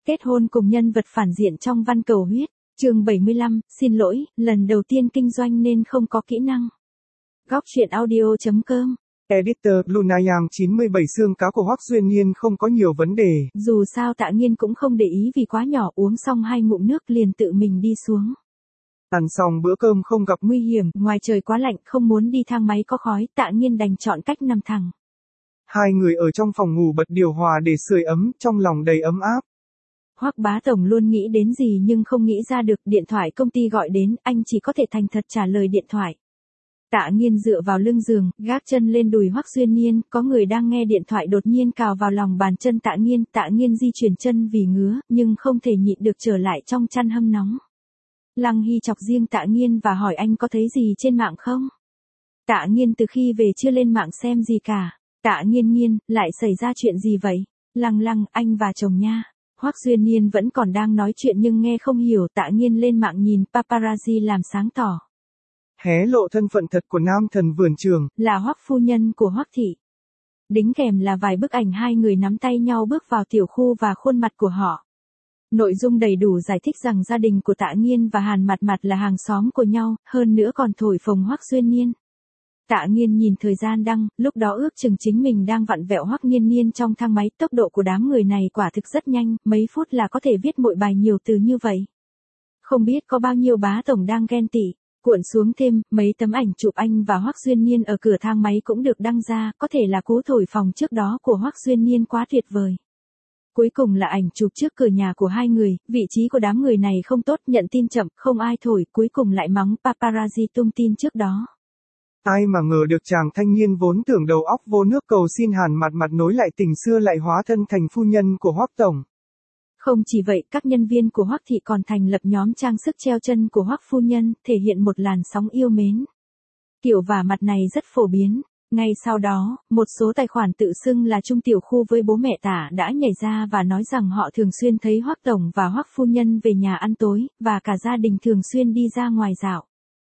Kết hôn cùng nhân vật phản diện trong Văn Cầu Huyết. Chương 75, xin lỗi, lần đầu tiên kinh doanh nên không có kỹ năng. Góc truyện audio.com. Editor Lunayang 97 xương cá của Hoắc Duyên Nhiên không có nhiều vấn đề. Dù sao Tạ Nghiên cũng không để ý vì quá nhỏ, uống xong 2 ngụm nước liền tự mình đi xuống. Ăn xong bữa cơm không gặp Nguy hiểm, ngoài trời quá lạnh, không muốn đi thang máy có khói, Tạ Nghiên đành chọn cách nằm thẳng. Hai người ở trong phòng ngủ bật điều hòa để sưởi ấm, trong lòng đầy ấm áp. Hoắc bá tổng luôn nghĩ đến gì nhưng không nghĩ ra được, điện thoại công ty gọi đến, anh chỉ có thể thành thật trả lời điện thoại. Tạ Nghiên dựa vào lưng giường, gác chân lên đùi Hoắc Duyên Nhiên, có người đang nghe điện thoại đột nhiên cào vào lòng bàn chân Tạ Nghiên di chuyển chân vì ngứa, nhưng không thể nhịn được trở lại trong chăn hâm nóng. Lăng Hy chọc riêng Tạ Nghiên và hỏi anh có thấy gì trên mạng không? Tạ Nghiên từ khi về chưa lên mạng xem gì cả. Tạ Nghiên, lại xảy ra chuyện gì vậy? Lăng, anh và chồng nha. Hoắc Duyên Nhiên vẫn còn đang nói chuyện nhưng nghe không hiểu, Tạ Nghiên lên mạng nhìn paparazzi làm sáng tỏ. Hé lộ thân phận thật của nam thần vườn trường. Là Hoắc phu nhân của Hoắc thị. Đính kèm là vài bức ảnh hai người nắm tay nhau bước vào tiểu khu và khuôn mặt của họ. Nội dung đầy đủ giải thích rằng gia đình của Tạ Nghiên và Hàn Mặt là hàng xóm của nhau, hơn nữa còn thổi phồng Hoắc Duyên Nhiên. Tạ Nghiên nhìn thời gian đăng, lúc đó ước chừng chính mình đang vặn vẹo Hoắc Nhiên trong thang máy, tốc độ của đám người này quả thực rất nhanh, mấy phút là có thể viết mỗi bài nhiều từ như vậy. Không biết có bao nhiêu bá tổng đang ghen tị. Cuộn xuống thêm, mấy tấm ảnh chụp anh và Hoắc Duyên Nhiên ở cửa thang máy cũng được đăng ra, có thể là cú thổi phồng trước đó của Hoắc Duyên Nhiên quá tuyệt vời. Cuối cùng là ảnh chụp trước cửa nhà của hai người, vị trí của đám người này không tốt, nhận tin chậm, không ai thổi, cuối cùng lại mắng paparazzi tung tin trước đó. Ai mà ngờ được chàng thanh niên vốn tưởng đầu óc vô nước cầu xin Hàn Mặt nối lại tình xưa lại hóa thân thành phu nhân của Hoắc tổng. Không chỉ vậy, các nhân viên của Hoắc thị còn thành lập nhóm trang sức treo chân của Hoắc phu nhân, thể hiện một làn sóng yêu mến. Kiểu vả mặt này rất phổ biến. Ngay sau đó, một số tài khoản tự xưng là Trung tiểu khu với bố mẹ Tả đã nhảy ra và nói rằng họ thường xuyên thấy Hoắc tổng và Hoắc phu nhân về nhà ăn tối, và cả gia đình thường xuyên đi ra ngoài dạo.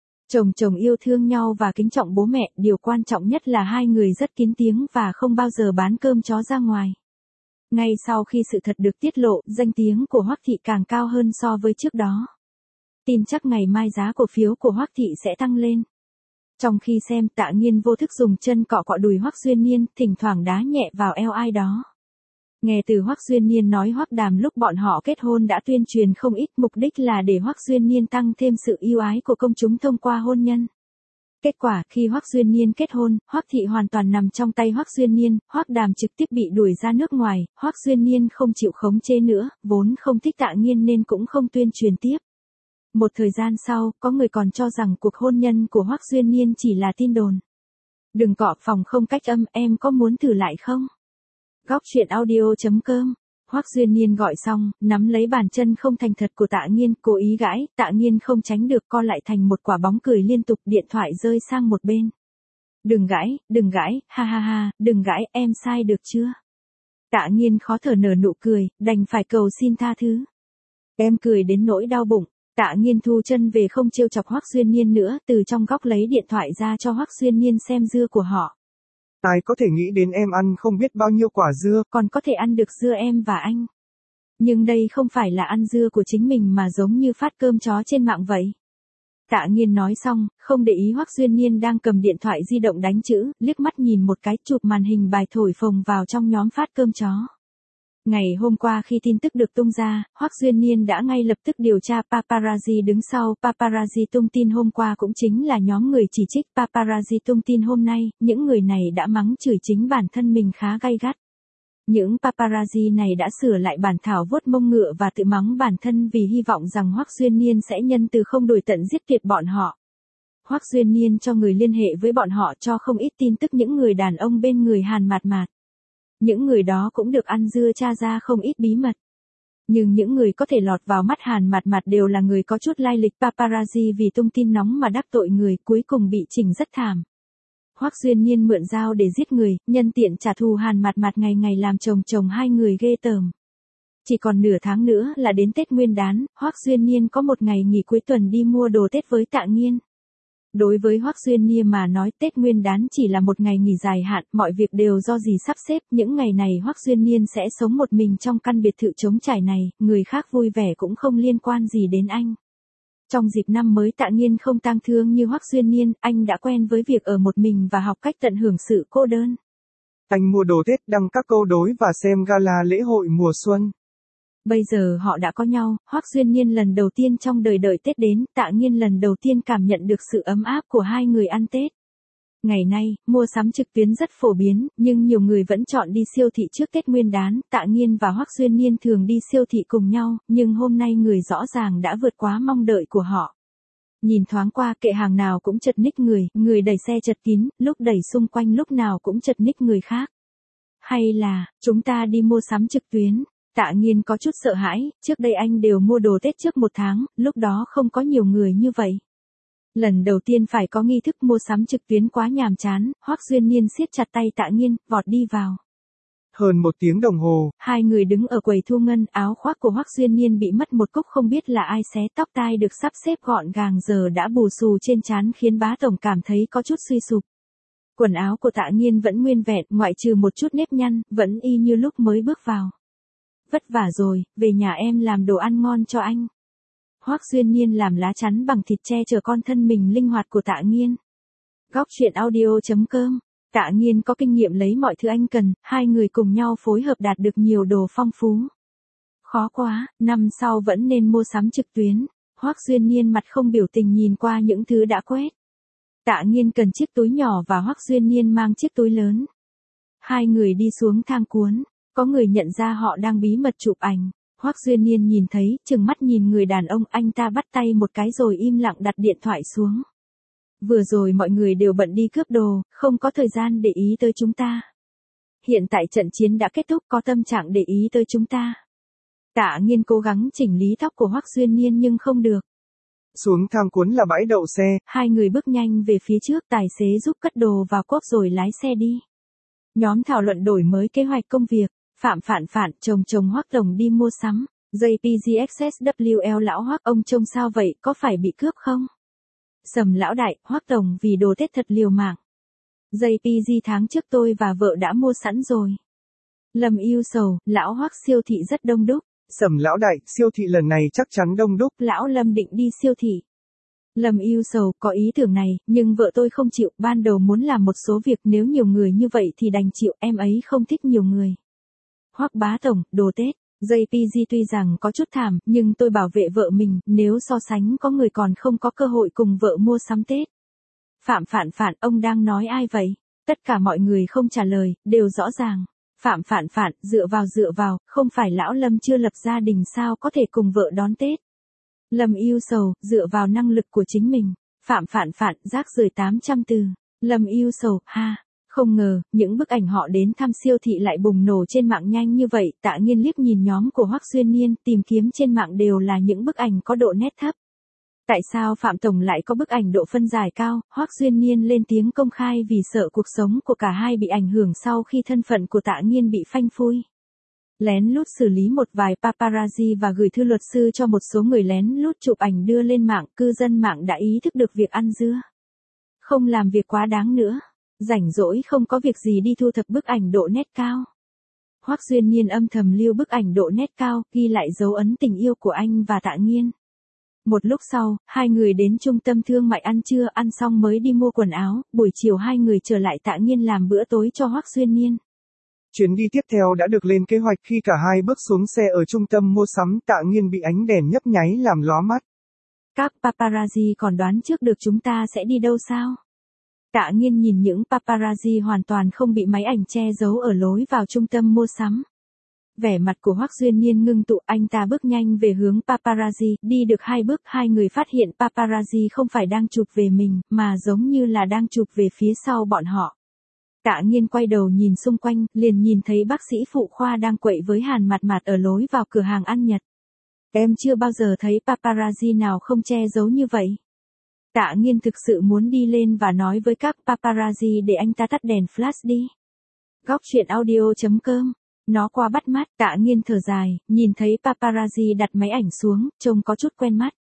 Chồng yêu thương nhau và kính trọng bố mẹ, điều quan trọng nhất là hai người rất kín tiếng và không bao giờ bán cơm chó ra ngoài. Ngay sau khi sự thật được tiết lộ, danh tiếng của Hoắc thị càng cao hơn so với trước đó. Tin chắc ngày mai giá cổ phiếu của Hoắc thị sẽ tăng lên. Trong khi xem, Tạ Nghiên vô thức dùng chân cọ đùi Hoắc Duyên Nhiên, thỉnh thoảng đá nhẹ vào eo ai đó. Nghe từ Hoắc Duyên Nhiên nói Hoắc Đàm lúc bọn họ kết hôn đã tuyên truyền không ít, mục đích là để Hoắc Duyên Nhiên tăng thêm sự yêu ái của công chúng thông qua hôn nhân. Kết quả, khi Hoắc Duyên Nhiên kết hôn, Hoắc thị hoàn toàn nằm trong tay Hoắc Duyên Nhiên, Hoắc Đàm trực tiếp bị đuổi ra nước ngoài, Hoắc Duyên Nhiên không chịu khống chế nữa, vốn không thích Tạ Nghiên nên cũng không tuyên truyền tiếp. Một thời gian sau, có người còn cho rằng cuộc hôn nhân của Hoắc Duyên Nhiên chỉ là tin đồn. Đừng cọ phòng không cách âm, em có muốn thử lại không? Góc truyện audio.com. Hoắc Duyên Nhiên gọi xong, nắm lấy bàn chân không thành thật của Tạ Nghiên, cố ý gãi, Tạ Nghiên không tránh được, co lại thành một quả bóng cười liên tục, điện thoại rơi sang một bên. Đừng gãi, ha, đừng gãi, em sai được chưa? Tạ Nghiên khó thở nở nụ cười, đành phải cầu xin tha thứ. Em cười đến nỗi đau bụng. Tạ Nghiên thu chân về không trêu chọc Hoắc Duyên Nhiên nữa, từ trong góc lấy điện thoại ra cho Hoắc Duyên Nhiên xem dưa của họ. Ai có thể nghĩ đến em ăn không biết bao nhiêu quả dưa, còn có thể ăn được dưa em và anh. Nhưng đây không phải là ăn dưa của chính mình mà giống như phát cơm chó trên mạng vậy. Tạ Nghiên nói xong, không để ý Hoắc Duyên Nhiên đang cầm điện thoại di động đánh chữ, liếc mắt nhìn một cái, chụp màn hình bài thổi phồng vào trong nhóm phát cơm chó. Ngày hôm qua khi tin tức được tung ra, Hoắc Duyên Nhiên đã ngay lập tức điều tra paparazzi đứng sau. Paparazzi tung tin hôm qua cũng chính là nhóm người chỉ trích paparazzi tung tin hôm nay, những người này đã mắng chửi chính bản thân mình khá gay gắt. Những paparazzi này đã sửa lại bản thảo vuốt mông ngựa và tự mắng bản thân vì hy vọng rằng Hoắc Duyên Nhiên sẽ nhân từ không đổi tận giết tuyệt bọn họ. Hoắc Duyên Nhiên cho người liên hệ với bọn họ cho không ít tin tức những người đàn ông bên người Hàn Mặt. Những người đó cũng được ăn dưa tra ra không ít bí mật. Nhưng những người có thể lọt vào mắt Hàn Mặt đều là người có chút lai lịch. Paparazzi vì tung tin nóng mà đắc tội người, cuối cùng bị chỉnh rất thảm. Hoắc Duyên Nhiên mượn dao để giết người, nhân tiện trả thù Hàn Mặt ngày ngày làm chồng hai người ghê tởm. Chỉ còn nửa tháng nữa là đến Tết Nguyên đán, Hoắc Duyên Nhiên có một ngày nghỉ cuối tuần đi mua đồ Tết với Tạ Nghiên. Đối với Hoắc Duyên Niêm mà nói Tết Nguyên đán chỉ là một ngày nghỉ dài hạn, mọi việc đều do dì sắp xếp, những ngày này Hoắc Duyên Niên sẽ sống một mình trong căn biệt thự trống trải này, người khác vui vẻ cũng không liên quan gì đến anh. Trong dịp năm mới Tạ Nghiên không tang thương như Hoắc Duyên Niên, anh đã quen với việc ở một mình và học cách tận hưởng sự cô đơn. Anh mua đồ Tết đăng các câu đối và xem gala lễ hội mùa xuân. Bây giờ họ đã có nhau, Hoắc Duyên Niên lần đầu tiên trong đời đợi Tết đến, Tạ Nghiên lần đầu tiên cảm nhận được sự ấm áp của hai người ăn Tết. Ngày nay, mua sắm trực tuyến rất phổ biến, nhưng nhiều người vẫn chọn đi siêu thị trước Tết Nguyên đán, Tạ Nghiên và Hoắc Duyên Niên thường đi siêu thị cùng nhau, nhưng hôm nay người rõ ràng đã vượt quá mong đợi của họ. Nhìn thoáng qua kệ hàng nào cũng chật ních người đẩy xe chật kín, lúc đẩy xung quanh lúc nào cũng chật ních người khác. Hay là, chúng ta đi mua sắm trực tuyến? Tạ Nghiên có chút sợ hãi, trước đây anh đều mua đồ Tết trước một tháng, lúc đó không có nhiều người như vậy. Lần đầu tiên phải có nghi thức mua sắm trực tuyến quá nhàm chán, Hoắc Duyên Niên siết chặt tay Tạ Nghiên, vọt đi vào. Hơn 1 tiếng đồng hồ, hai người đứng ở quầy thu ngân, áo khoác của Hoắc Duyên Niên bị mất một cúc không biết là ai xé, tóc tai được sắp xếp gọn gàng giờ đã bù xù trên trán khiến bá tổng cảm thấy có chút suy sụp. Quần áo của Tạ Nghiên vẫn nguyên vẹn, ngoại trừ một chút nếp nhăn, vẫn y như lúc mới bước vào. Vất vả rồi, về nhà em làm đồ ăn ngon cho anh. Hoắc Duyên Niên làm lá chắn bằng thịt che chở con thân mình linh hoạt của Tạ Nghiên. Góc truyện audio.com. Tạ Nghiên có kinh nghiệm lấy mọi thứ anh cần, hai người cùng nhau phối hợp đạt được nhiều đồ phong phú. Khó quá, năm sau vẫn nên mua sắm trực tuyến. Hoắc Duyên Niên mặt không biểu tình nhìn qua những thứ đã quét. Tạ Nghiên cần chiếc túi nhỏ và Hoắc Duyên Niên mang chiếc túi lớn. Hai người đi xuống thang cuốn, có người nhận ra họ đang bí mật chụp ảnh. Hoắc Duyên Niên nhìn thấy, trừng mắt nhìn người đàn ông, anh ta bắt tay một cái rồi im lặng đặt điện thoại xuống. Vừa rồi mọi người đều bận đi cướp đồ, không có thời gian để ý tới chúng ta. Hiện tại trận chiến đã kết thúc, có tâm trạng để ý tới chúng ta. Tạ Nghiên cố gắng chỉnh lý tóc của Hoắc Duyên Niên nhưng không được. Xuống thang cuốn là bãi đậu xe. Hai người bước nhanh về phía trước, tài xế giúp cất đồ vào cốp rồi lái xe đi. Nhóm thảo luận đổi mới kế hoạch công việc. Phạm chồng Hoắc tổng đi mua sắm. JPGXSWL lão Hoắc, ông trông sao vậy, có phải bị cướp không? Sầm lão đại, Hoắc tổng vì đồ Tết thật liều mạng. JPG tháng trước tôi và vợ đã mua sẵn rồi. Lâm yêu sầu, lão Hoắc siêu thị rất đông đúc. Sầm lão đại, siêu thị lần này chắc chắn đông đúc. Lão Lâm định đi siêu thị. Lâm yêu sầu, có ý tưởng này, nhưng vợ tôi không chịu, ban đầu muốn làm một số việc, nếu nhiều người như vậy thì đành chịu, em ấy không thích nhiều người. Hoắc bá tổng, đồ Tết. JPG tuy rằng có chút thảm, nhưng tôi bảo vệ vợ mình, nếu so sánh có người còn không có cơ hội cùng vợ mua sắm Tết. Phạm, ông đang nói ai vậy? Tất cả mọi người không trả lời, đều rõ ràng. Phạm, dựa vào, không phải lão Lâm chưa lập gia đình sao có thể cùng vợ đón Tết. Lâm yêu sầu, dựa vào năng lực của chính mình. Phạm, rác rưởi 800 từ. Lâm yêu sầu, ha. Không ngờ, những bức ảnh họ đến thăm siêu thị lại bùng nổ trên mạng nhanh như vậy. Tạ Nghiên liếc nhìn nhóm của Hoắc Duyên Niên, tìm kiếm trên mạng đều là những bức ảnh có độ nét thấp. Tại sao Phạm tổng lại có bức ảnh độ phân giải cao? Hoắc Duyên Niên lên tiếng công khai vì sợ cuộc sống của cả hai bị ảnh hưởng sau khi thân phận của Tạ Nghiên bị phanh phui. Lén lút xử lý một vài paparazzi và gửi thư luật sư cho một số người lén lút chụp ảnh đưa lên mạng, cư dân mạng đã ý thức được việc ăn dưa. Không làm việc quá đáng nữa. Rảnh rỗi không có việc gì đi thu thập bức ảnh độ nét cao. Hoắc Duyên Niên âm thầm lưu bức ảnh độ nét cao, ghi lại dấu ấn tình yêu của anh và Tạ Nghiên. Một lúc sau, hai người đến trung tâm thương mại ăn trưa, ăn xong mới đi mua quần áo, buổi chiều hai người trở lại Tạ Nghiên làm bữa tối cho Hoắc Duyên Niên. Chuyến đi tiếp theo đã được lên kế hoạch, khi cả hai bước xuống xe ở trung tâm mua sắm, Tạ Nghiên bị ánh đèn nhấp nháy làm lóa mắt. Các paparazzi còn đoán trước được chúng ta sẽ đi đâu sao? Tạ Nghiên nhìn những paparazzi hoàn toàn không bị máy ảnh che giấu ở lối vào trung tâm mua sắm. Vẻ mặt của Hoắc Duyên Niên ngưng tụ, anh ta bước nhanh về hướng paparazzi, đi được 2 bước hai người phát hiện paparazzi không phải đang chụp về mình, mà giống như là đang chụp về phía sau bọn họ. Tạ Nghiên quay đầu nhìn xung quanh, liền nhìn thấy bác sĩ phụ khoa đang quậy với Hàn Mạt ở lối vào cửa hàng ăn Nhật. Em chưa bao giờ thấy paparazzi nào không che giấu như vậy. Tạ Nghiên thực sự muốn đi lên và nói với các paparazzi để anh ta tắt đèn flash đi. Góc truyện audio.com. Nó quá bắt mắt, Tạ Nghiên thở dài, nhìn thấy paparazzi đặt máy ảnh xuống, trông có chút quen mắt.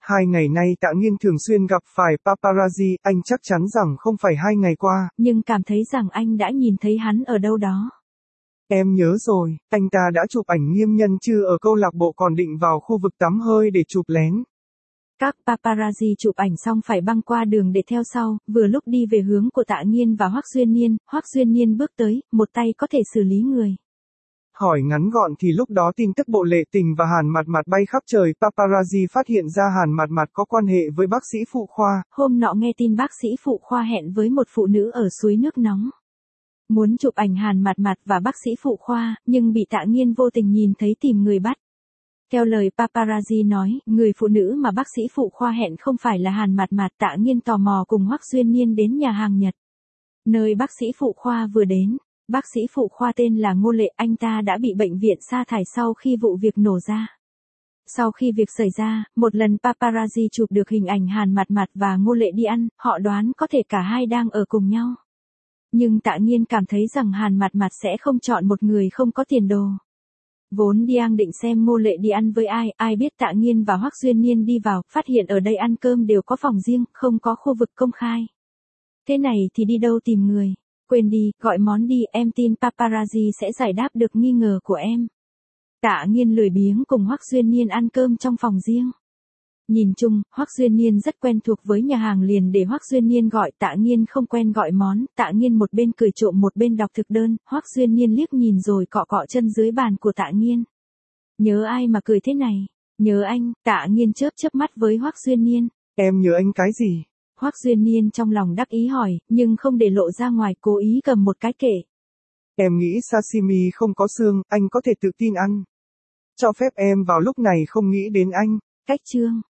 2 ngày nay Tạ Nghiên thường xuyên gặp phải paparazzi, anh chắc chắn rằng không phải 2 ngày qua. Nhưng cảm thấy rằng anh đã nhìn thấy hắn ở đâu đó. Em nhớ rồi, anh ta đã chụp ảnh nghiêm nhân chưa ở câu lạc bộ còn định vào khu vực tắm hơi để chụp lén. Các paparazzi chụp ảnh xong phải băng qua đường để theo sau, vừa lúc đi về hướng của Tạ Nghiên và Hoắc Duyên Niên bước tới, một tay có thể xử lý người. Hỏi ngắn gọn thì lúc đó tin tức bộ Lệ Tình và Hàn Mạt Mạt bay khắp trời, paparazzi phát hiện ra Hàn Mạt Mạt có quan hệ với bác sĩ phụ khoa. Hôm nọ nghe tin bác sĩ phụ khoa hẹn với một phụ nữ ở suối nước nóng. Muốn chụp ảnh Hàn Mạt Mạt và bác sĩ phụ khoa, nhưng bị Tạ Nghiên vô tình nhìn thấy tìm người bắt. Theo lời paparazzi nói, người phụ nữ mà bác sĩ phụ khoa hẹn không phải là Hàn Mạt Mạt. Tạ Nghiên tò mò cùng Hoắc Duyên Niên đến nhà hàng Nhật. Nơi bác sĩ phụ khoa vừa đến, bác sĩ phụ khoa tên là Ngô Lệ, anh ta đã bị bệnh viện sa thải sau khi vụ việc nổ ra. Sau khi việc xảy ra, một lần paparazzi chụp được hình ảnh Hàn Mạt Mạt và Ngô Lệ đi ăn, họ đoán có thể cả hai đang ở cùng nhau. Nhưng Tạ Nghiên cảm thấy rằng Hàn Mạt Mạt sẽ không chọn một người không có tiền đồ. Vốn Diang định xem Ngô Lệ đi ăn với ai biết Tạ Nghiên và Hoắc Duyên Niên đi vào, phát hiện ở đây ăn cơm đều có phòng riêng, không có khu vực công khai. Thế này thì đi đâu tìm người? Quên đi, gọi món đi, em tin paparazzi sẽ giải đáp được nghi ngờ của em. Tạ Nghiên lười biếng cùng Hoắc Duyên Niên ăn cơm trong phòng riêng. Nhìn chung, Hoắc Duyên Niên rất quen thuộc với nhà hàng liền để Hoắc Duyên Niên gọi, Tạ Nghiên không quen gọi món, Tạ Nghiên một bên cười trộm một bên đọc thực đơn, Hoắc Duyên Niên liếc nhìn rồi cọ cọ chân dưới bàn của Tạ Nghiên. Nhớ ai mà cười thế này? Nhớ anh, Tạ Nghiên chớp mắt với Hoắc Duyên Niên. Em nhớ anh cái gì? Hoắc Duyên Niên trong lòng đắc ý hỏi, nhưng không để lộ ra ngoài, cố ý cầm một cái kệ. Em nghĩ sashimi không có xương, anh có thể tự tin ăn. Cho phép em vào lúc này không nghĩ đến anh. Cách chương